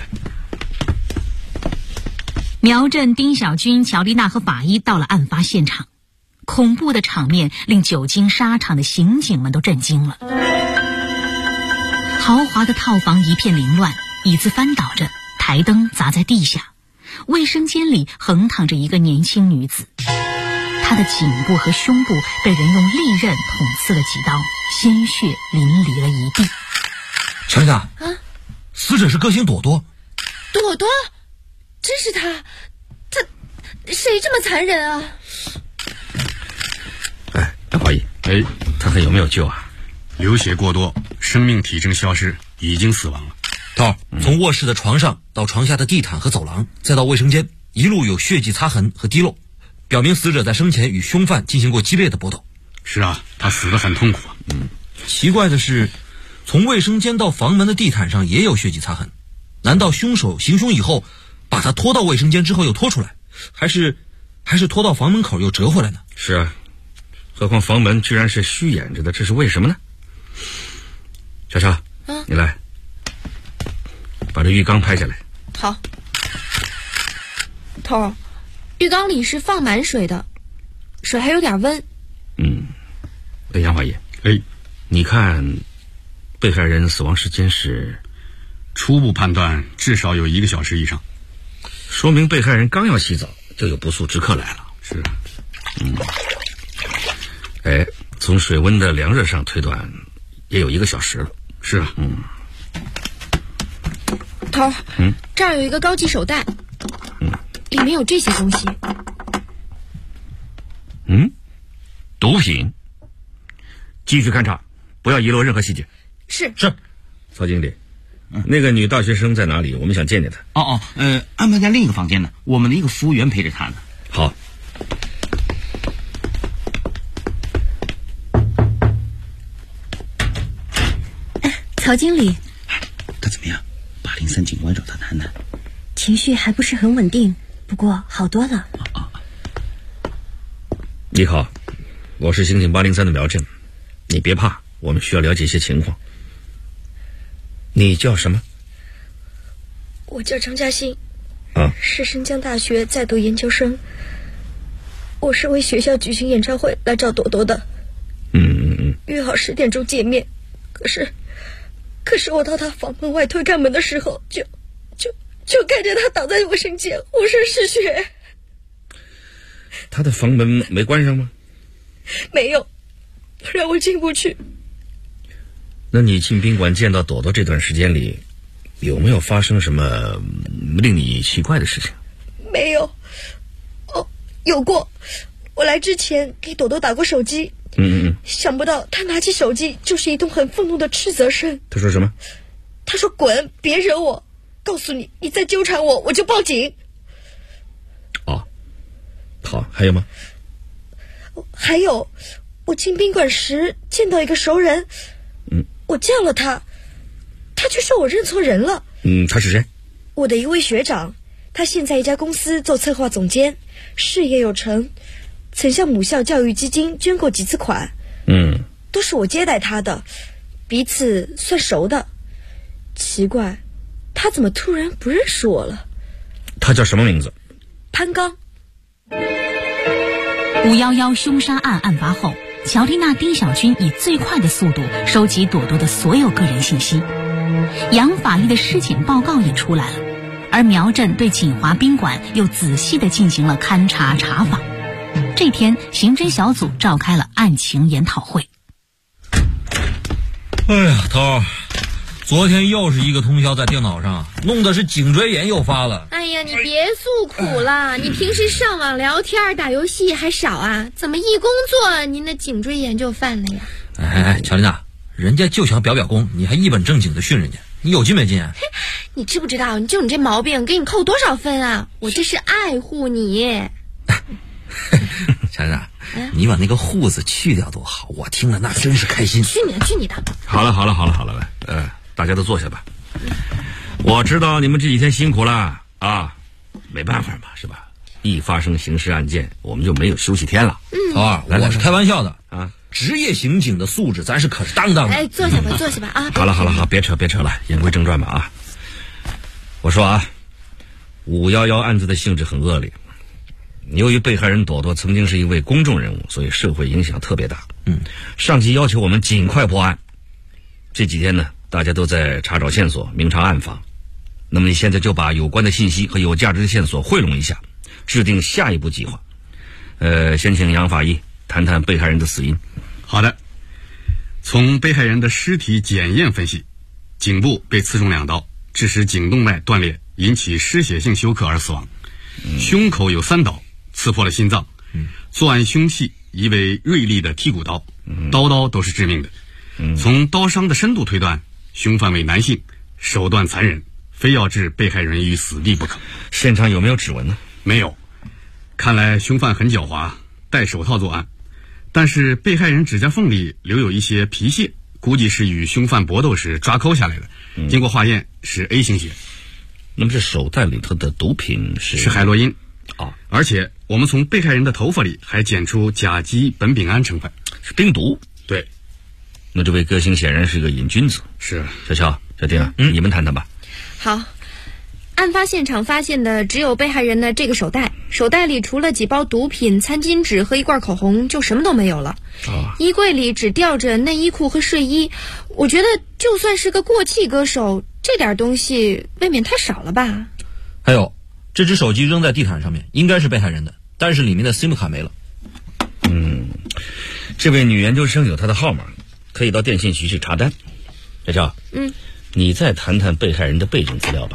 苗振、丁小军、乔丽娜和法医到了案发现场。恐怖的场面令久经沙场的刑警们都震惊了。豪华的套房一片凌乱，椅子翻倒着，台灯砸在地下。卫生间里横躺着一个年轻女子，她的颈部和胸部被人用利刃捅刺了几刀，鲜血淋漓了一地。 乔丽娜，死者是歌星朵朵。 朵朵，真是他谁这么残忍啊？ 杨华义，他还有没有救啊？ 流血过多，生命体征消失，已经死亡了。 头，从卧室的床上到床下的地毯和走廊，再到卫生间，一路有血迹擦痕和滴漏，表明死者在生前与凶犯进行过激烈的搏斗。 是啊，他死得很痛苦。 奇怪的是，从卫生间到房门的地毯上也有血迹擦痕，难道凶手行凶以后把他拖到卫生间之后又拖出来，还是拖到房门口又折回来呢？ 是啊，何况房门居然是虚掩着的，这是为什么呢？小超，你来把这浴缸拍下来。 好。头，浴缸里是放满水的，水还有点温。 杨华爷，你看被害人死亡时间是？ 初步判断至少有1个小时以上， 说明被害人刚要洗澡就有不速之客来了。 是。 从水温的凉热上推断也有1个小时了。 是啊。 头，这儿有一个高级手袋，里面有这些东西。 毒品。继续勘查， 不要遗漏任何细节。 是。 曹经理，那个女大学生在哪里？我们想见见她。 安排在另一个房间呢，我们的一个服务员陪着她呢。 好。 曹经理， 他怎么样？803警官找他谈谈。 情绪还不是很稳定，不过好多了。 你好，我是刑警803的苗振，你别怕，我们需要了解一些情况。你叫什么？ 我叫张嘉欣， 是申江大学在读研究生。我是为学校举行演唱会来找朵朵的。约好10点钟见面，可是我到他房门外推开门的时候，就看见他倒在我身前，浑身是血。 他的房门没关上吗？ 没有，让我进不去。 那你进宾馆见到朵朵这段时间里，有没有发生什么令你奇怪的事情？ 没有。有过。我来之前给朵朵打过手机。想不到他拿起手机就是一通很愤怒的斥责声。 他说什么？ 他说滚，别惹我，告诉你，你再纠缠我就报警。 好，还有吗？ 还有，我进宾馆时见到一个熟人，我叫了他，他却说我认错人了。 他是谁？ 我的一位学长，他现在一家公司做策划总监，事业有成，曾向母校教育基金捐过几次款。都是我接待他的，彼此算熟的。奇怪，他怎么突然不认识我了？ 他叫什么名字？ 潘刚。 511凶杀案案发后，乔丽娜丁小军以最快的速度收集朵朵的所有个人信息，杨法医的尸检报告也出来了，而苗振对锦华宾馆又仔细地进行了勘查查访。这天，刑侦小组召开了案情研讨会。 哎呀，头，昨天又是一个通宵在电脑上，弄的是颈椎炎又发了。 哎呀，你别诉苦了，你平时上网聊天打游戏还少啊，怎么一工作您的颈椎炎就犯了呀？ 哎，乔丽娜，人家就想表功，你还一本正经的训人家，你有劲没劲啊？ 你知不知道，就你这毛病给你扣多少分啊？我这是爱护你。 乔丽娜，你把那个护字去掉多好，我听了那真是开心。 去你的。 好了，来，大家都坐下吧。我知道你们这几天辛苦了啊，没办法嘛，是吧？一发生刑事案件，我们就没有休息天了。 我是开玩笑的啊，职业刑警的素质咱是可是当当的。 哎，坐下吧啊！ 好了，别扯了，言归正传吧啊。我说啊，511案子的性质很恶劣。由于被害人朵朵曾经是一位公众人物，所以社会影响特别大。上级要求我们尽快破案。这几天呢，大家都在查找线索，明察暗访。那么你现在就把有关的信息和有价值的线索汇拢一下，制定下一步计划。先请杨法医谈谈被害人的死因。 好的，从被害人的尸体检验分析，颈部被刺中2刀，致使颈动脉断裂，引起失血性休克而死亡。胸口有3刀，刺破了心脏。作案凶器疑为锐利的剔骨刀，刀都是致命的。从刀伤的深度推断，凶犯为男性，手段残忍，非要置被害人于死地不可。 现场有没有指纹呢？ 没有。看来凶犯很狡猾，戴手套作案。但是被害人指甲缝里留有一些皮屑，估计是与凶犯搏斗时抓抠下来的。经过化验是 A 型血。 那么这手袋里头的毒品是海洛因。而且我们从被害人的头发里还检出甲基苯丙胺成分， 是冰毒。 对。 那这位歌星显然是个瘾君子。 是。 小乔、小丁，你们谈谈吧。 好。案发现场发现的只有被害人的这个手袋，手袋里除了几包毒品、餐巾纸和一罐口红，就什么都没有了。衣柜里只吊着内衣裤和睡衣，我觉得就算是个过气歌手，这点东西未免太少了吧。 还有，这只手机扔在地毯上面，应该是被害人的，但是里面的 SIM 卡没了。 这位女研究生有她的号码，可以到电信局去查单。小乔，你再谈谈被害人的背景资料吧。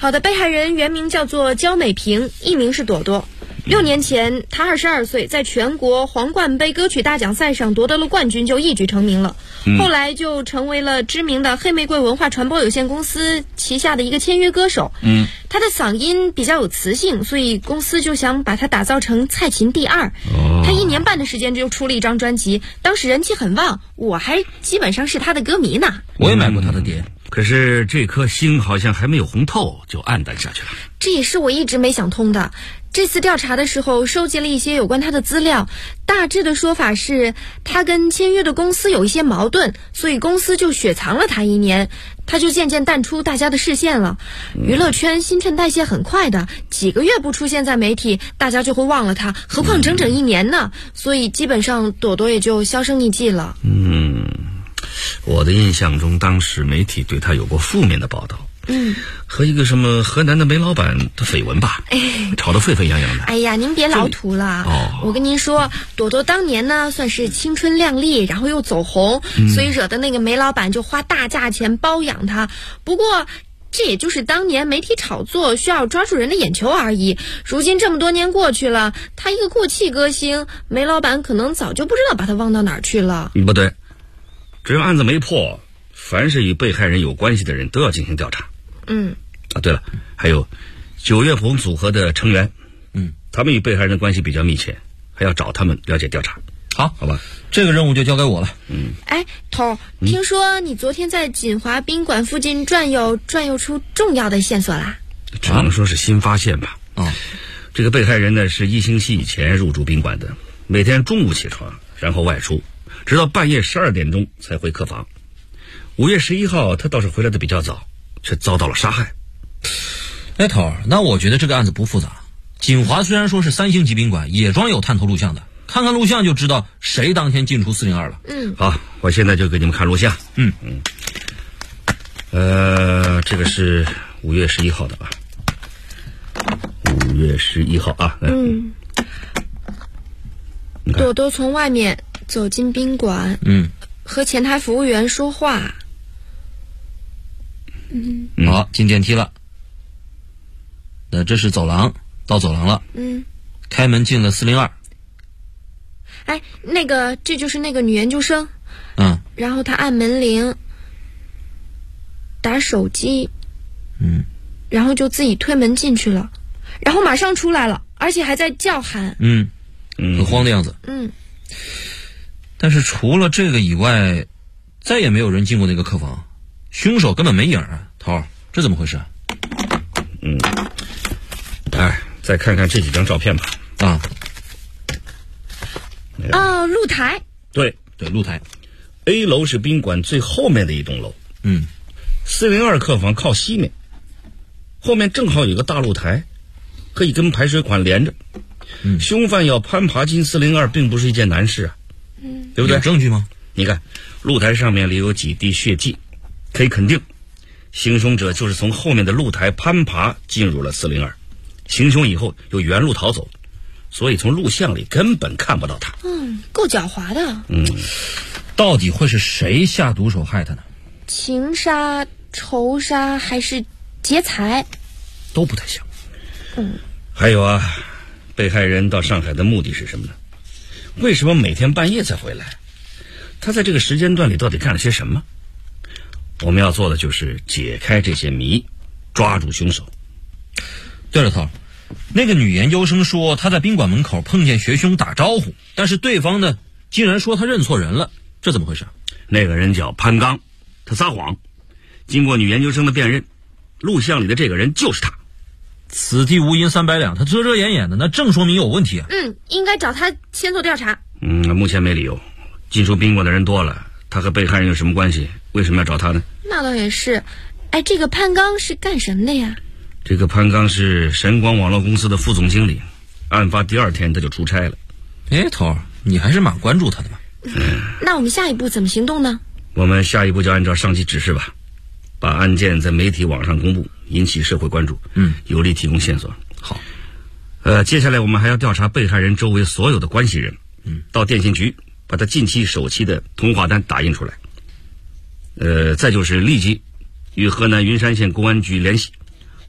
好的，被害人原名叫做焦美萍，艺名是朵朵。6年前，她22岁，在全国皇冠杯歌曲大奖赛上夺得了冠军，就一举成名了。后来就成为了知名的黑玫瑰文化传播有限公司旗下的一个签约歌手。她的嗓音比较有磁性，所以公司就想把她打造成蔡琴第二。她1年半的时间就出了一张专辑，当时人气很旺，我还基本上是她的歌迷呢。 我也买过她的碟，可是这颗星好像还没有红透，就黯淡下去了。 这也是我一直没想通的。这次调查的时候，收集了一些有关他的资料，大致的说法是，他跟签约的公司有一些矛盾，所以公司就雪藏了他1年，他就渐渐淡出大家的视线了。娱乐圈新陈代谢很快的，几个月不出现在媒体，大家就会忘了他，何况整整1年呢？所以基本上朵朵也就销声匿迹了。 我的印象中，当时媒体对他有过负面的报道。和一个什么河南的煤老板的绯闻吧，吵得沸沸扬扬的。 哎呀，您别老土了。我跟您说，朵朵当年呢算是青春靓丽，然后又走红，所以惹得那个煤老板就花大价钱包养她。不过这也就是当年媒体炒作需要抓住人的眼球而已。如今这么多年过去了，她一个过气歌星，煤老板可能早就不知道把她忘到哪儿去了。 不对，只要案子没破，凡是与被害人有关系的人都要进行调查。对了，还有9月红组合的成员，他们与被害人的关系比较密切，还要找他们了解调查。 好吧， 这个任务就交给我了。 头，听说你昨天在锦华宾馆附近转悠出重要的线索啦？ 只能说是新发现吧。这个被害人呢是1星期以前入住宾馆的，每天中午起床，然后外出，直到半夜12点钟才回客房。5月11号他倒是回来的比较早，却遭到了杀害。 头儿，那我觉得这个案子不复杂。锦华虽然说是3星级宾馆，也装有探头录像的，看看录像就知道谁当天进出402了。 好，我现在就给你们看录像。这个是5月11号的吧？5月11号啊。 朵朵从外面走进宾馆，和前台服务员说话。 好，进电梯了。那这是走廊，到走廊了。开门进了402。 那个，这就是那个女研究生。然后她按门铃，打手机，然后就自己推门进去了，然后马上出来了，而且还在叫喊。 很慌的样子。但是除了这个以外，再也没有人进过那个客房，凶手根本没影啊！头儿，这怎么回事？ 再看看这几张照片吧。 露台。 对，露台。A 楼是宾馆最后面的一栋楼。402客房靠西面，后面正好有个大露台，可以跟排水管连着。凶犯要攀爬进402并不是一件难事啊，对不对？ 有证据吗？ 你看，露台上面留有几滴血迹，可以肯定，行凶者就是从后面的露台攀爬进入了402，行凶以后又原路逃走，所以从录像里根本看不到他。 够狡猾的。 到底会是谁下毒手害他呢？ 情杀、仇杀还是劫财？ 都不太像。还有啊，被害人到上海的目的是什么呢？为什么每天半夜才回来？他在这个时间段里到底干了些什么？我们要做的就是解开这些谜，抓住凶手。 对了，头，那个女研究生说她在宾馆门口碰见学兄打招呼，但是对方呢竟然说他认错人了，这怎么回事？ 那个人叫潘刚，他撒谎。经过女研究生的辨认，录像里的这个人就是他。 此地无银300两，他遮遮掩掩的，那正说明有问题啊。 应该找他先做调查。 目前没理由。进出宾馆的人多了，他和被害人有什么关系？为什么要找他呢？ 那倒也是。这个潘刚是干什么的呀？ 这个潘刚是神光网络公司的副总经理，案发第2天他就出差了。 头，你还是蛮关注他的嘛。 那我们下一步怎么行动呢？ 我们下一步就按照上级指示吧，把案件在媒体网上公布，引起社会关注，有力提供线索。 好， 接下来我们还要调查被害人周围所有的关系人，到电信局把他近期首期的通话单打印出来。再就是立即与河南云山县公安局联系，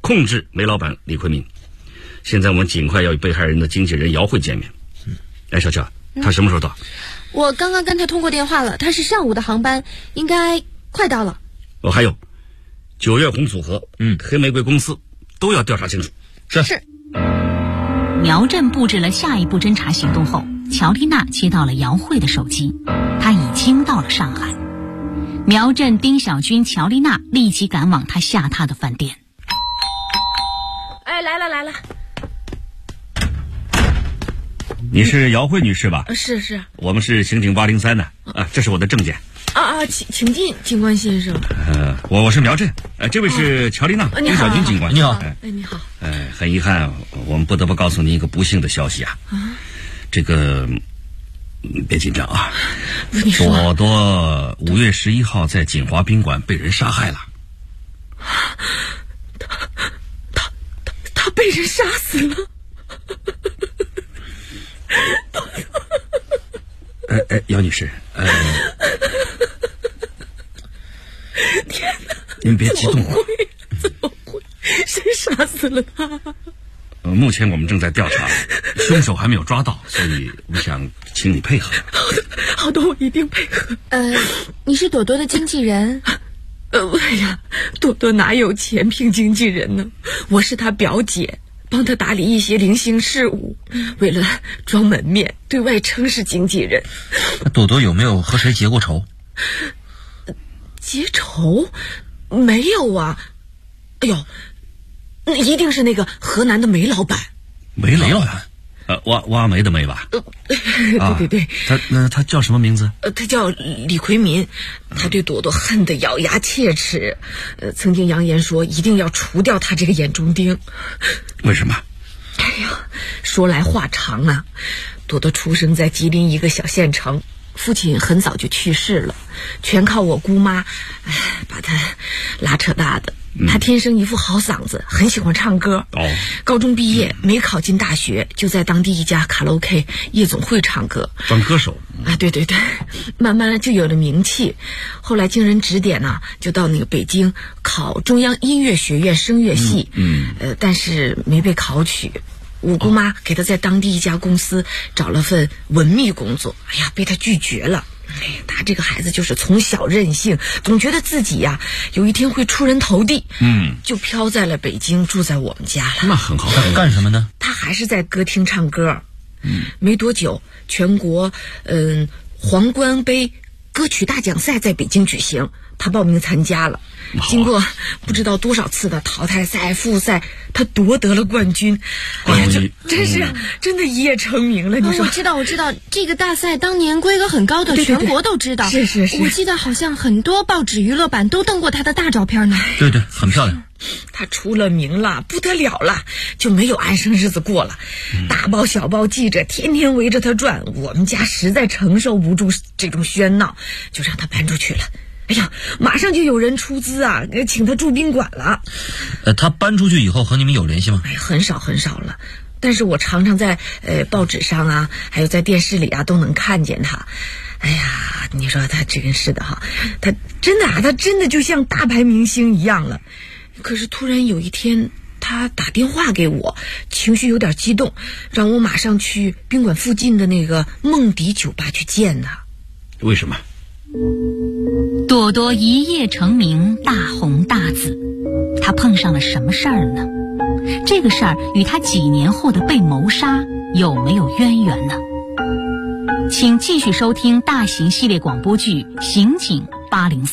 控制煤老板李奎民。现在我们尽快要与被害人的经纪人姚慧见面。哎，小乔，他什么时候到？ 我刚刚跟他通过电话了，他是上午的航班，应该快到了。 还有九月红组合，黑玫瑰公司都要调查清楚。 是。苗振布置了下一步侦查行动后，乔丽娜接到了姚慧的手机，她已经到了上海。苗振、丁小军、乔丽娜立即赶往她下榻的饭店。 哎，来了。 你是姚慧女士吧？ 是。 我们是刑警803的这是我的证件。 请进，警官先生。 我是苗振，这位是乔丽娜，丁小军警官。 你好。 你好。 很遗憾，我们不得不告诉您一个不幸的消息啊。这个别紧张啊。朵朵5月11号在锦华宾馆被人杀害了。 他被人杀死了。 姚女士， 天哪！ 您别激动。 怎么会？谁杀死了他？ 目前我们正在调查，凶手还没有抓到，所以我想请你配合。 好的，我一定配合。你是朵朵的经纪人？哎呀，朵朵哪有钱聘经纪人呢？我是她表姐，帮她打理一些零星事务，为了装门面，对外称是经纪人。 朵朵有没有和谁结过仇？ 结仇？没有啊。哎呦，那一定是那个河南的煤老板。 煤老板？挖煤的煤吧？ 对。 他叫什么名字？ 他叫李奎民，他对朵朵恨得咬牙切齿，曾经扬言说一定要除掉他这个眼中钉。 为什么？ 哎呀，说来话长啊。朵朵出生在吉林一个小县城，父亲很早就去世了，全靠我姑妈把他拉扯大的。他天生一副好嗓子，很喜欢唱歌。高中毕业没考进大学，就在当地一家卡拉 OK 夜总会唱歌， 当歌手。 对，慢慢就有了名气。后来经人指点呢，就到那个北京考中央音乐学院声乐系。但是没被考取。我姑妈给他在当地一家公司找了份文秘工作，被他拒绝了。他这个孩子就是从小任性，总觉得自己呀有一天会出人头地，就飘在了北京，住在我们家了。 那很好。 他干什么呢？ 他还是在歌厅唱歌。没多久，全国皇冠杯歌曲大奖赛在北京举行，他报名参加了。经过不知道多少次的淘汰赛、复赛，他夺得了冠军。真是真的一夜成名了。你说？ 我知道，这个大赛当年规格很高的，全国都知道。 是。 我记得好像很多报纸、娱乐版都登过他的大照片呢。 对，很漂亮。 他出了名了，不得了了，就没有安生日子过了。大报小报记者天天围着他转，我们家实在承受不住这种喧闹，就让他搬出去了。哎呀，马上就有人出资请他住宾馆了。 他搬出去以后和你们有联系吗？ 很少了。但是我常常在报纸上啊，还有在电视里啊都能看见他。哎呀，你说他真是的哈，他真的就像大牌明星一样了。可是突然有一天，他打电话给我，情绪有点激动，让我马上去宾馆附近的那个梦迪酒吧去见他。 为什么？ 朵朵一夜成名，大红大紫，她碰上了什么事儿呢？这个事儿与她几年后的被谋杀有没有渊源呢？请继续收听大型系列广播剧《刑警803》。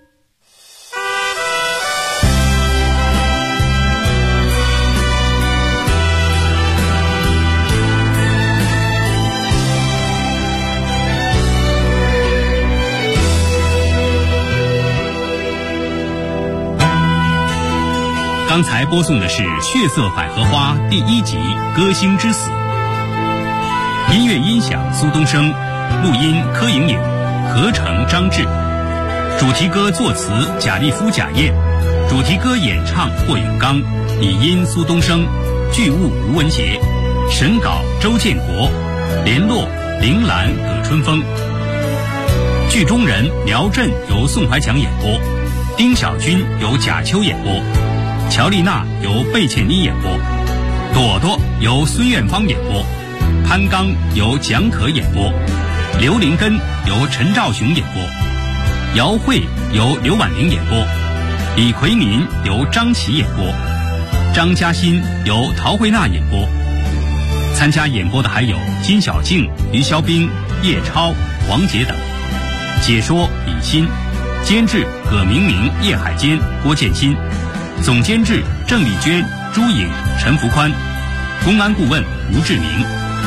刚才播送的是《血色百合花》第1集《歌星之死》，音乐音响苏东升，录音柯莹莹，合成张志，主题歌作词贾立夫、贾燕，主题歌演唱霍永刚，拟音苏东升，剧务吴文杰，审稿周建国，联络铃兰、葛春风。剧中人苗振由宋怀强演播，丁小军由贾秋演播。 乔丽娜由贝茜妮演播，朵朵由孙艳芳演播，潘刚由蒋可演播，刘林根由陈兆雄演播，姚慧由刘婉玲演播，李奎民由张琪演播，张嘉欣由陶慧娜演播。参加演播的还有金小静、于肖斌、叶超、王杰等。解说李欣，监制葛明明、叶海坚、郭建新，总监制郑丽娟、朱颖、陈福宽，公安顾问吴志明。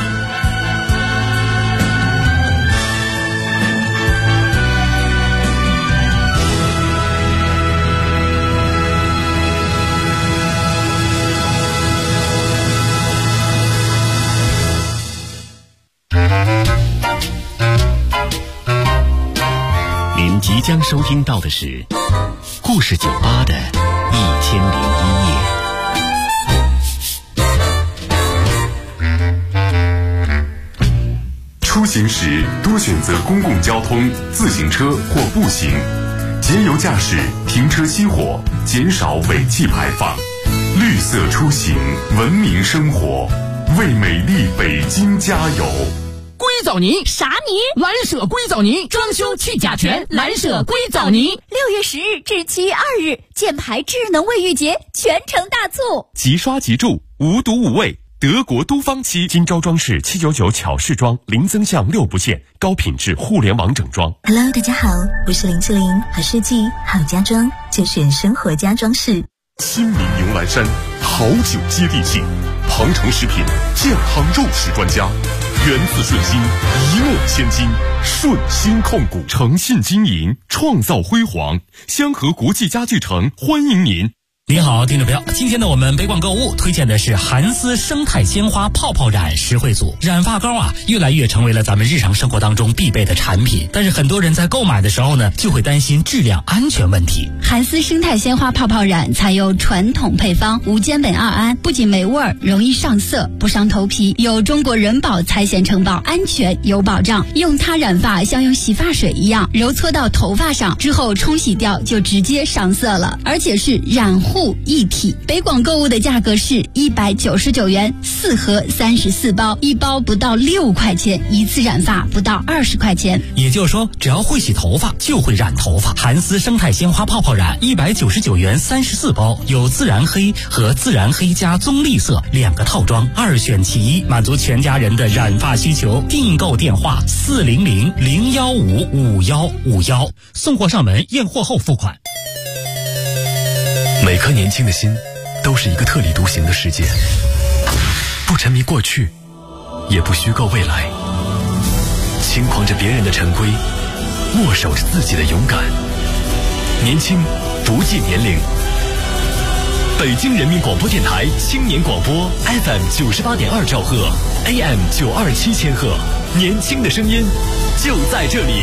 您即将收听到的是故事酒吧的1001夜。 出行时多选择公共交通、自行车或步行，节油驾驶，停车熄火，减少尾气排放，绿色出行，文明生活，为美丽北京加油！ 硅藻泥啥泥？蓝舍硅藻泥，装修去甲醛，蓝舍硅藻泥。6 月10日至7月2日，箭牌智能卫浴节全城大促， 即刷即住，无毒无味。德国都方漆，金招装饰799巧饰装，零增项6不限，高品质互联网整装。 Hello， 大家好，我是林志玲，好设计好家装就选生活家装饰。 新民迎来山，好酒接地气，庞城食品健康肉食专家，源自顺心，一诺千金，顺心控股，诚信经营，创造辉煌。香河国际家具城欢迎您。 您好，听众朋友，今天呢，我们北广购物推荐的是韩丝生态鲜花泡泡染实惠组。染发膏啊，越来越成为了咱们日常生活当中必备的产品，但是很多人在购买的时候呢，就会担心质量安全问题。 韩丝生态鲜花泡泡染采用传统配方无间苯二胺，不仅没味儿，容易上色，不伤头皮，有中国人保财险承保，安全有保障。用它染发像用洗发水一样，揉搓到头发上之后冲洗掉就直接上色了，而且是染护一体。北广购物的价格是199元，4盒34包，一包不到6块钱，一次染发不到20块钱。 也就是说，只要会洗头发就会染头发。韩丝生态鲜花泡泡染199元34包，有自然黑和自然黑加棕绿色2个套装，2选其一，满足全家人的染发需求。订购电话400-015-5151，送货上门，验货后付款。 每颗年轻的心都是一个特立独行的世界，不沉迷过去，也不虚构未来，轻狂着别人的陈规，握守着自己的勇敢。年轻不计年龄。北京人民广播电台青年广播 FM 98.2兆赫 AM 927千赫，年轻的声音就在这里。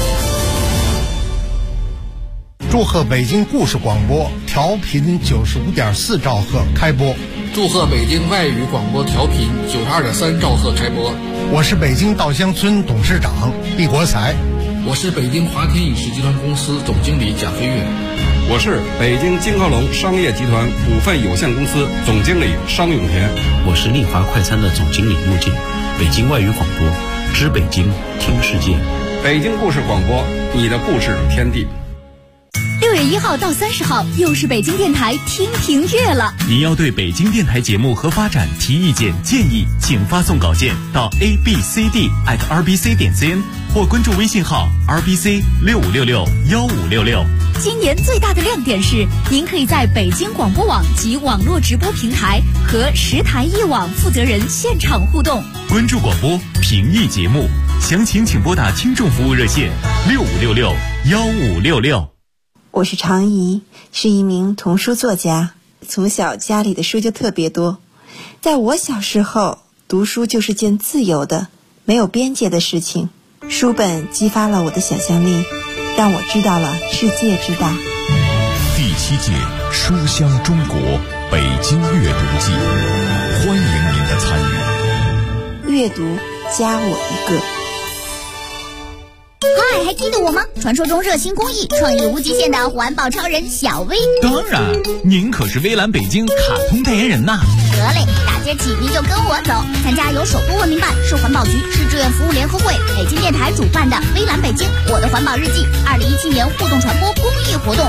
祝贺北京故事广播调频95.4兆赫开播。 祝贺北京外语广播调频92.3兆赫开播。 我是北京稻香村董事长毕国才。 我是北京华天影视集团公司总经理贾飞跃。 我是北京金浩龙商业集团股份有限公司总经理商永田。 我是丽华快餐的总经理陆静。北京外语广播，知北京，听世界。 北京故事广播，你的故事天地。 6月1号到30号，又是北京电台听评月了。 您要对北京电台节目和发展提意见建议，请发送稿件到 abcd@rbc.cn 或关注微信号 rbc65661566。 今年最大的亮点是，您可以在北京广播网及网络直播平台和10台一网负责人现场互动。 关注广播，评议节目，详情请拨打听众服务热线65661566。 我是常怡，是一名童书作家。从小家里的书就特别多，在我小时候，读书就是件自由的、没有边界的事情。书本激发了我的想象力，让我知道了世界之大。 第7届书香中国北京阅读季，欢迎您的参与。 阅读加我一个。 嗨，黑还记得我吗？传说中热心公益、创意无极限的环保超人小薇。 当然，您可是微蓝北京卡通代言人呐。 得嘞，大街起您就跟我走，参加由首都文明办、市环保局、市志愿服务联合会、北京电台主办的微蓝北京我的环保日记2017年互动传播公益活动。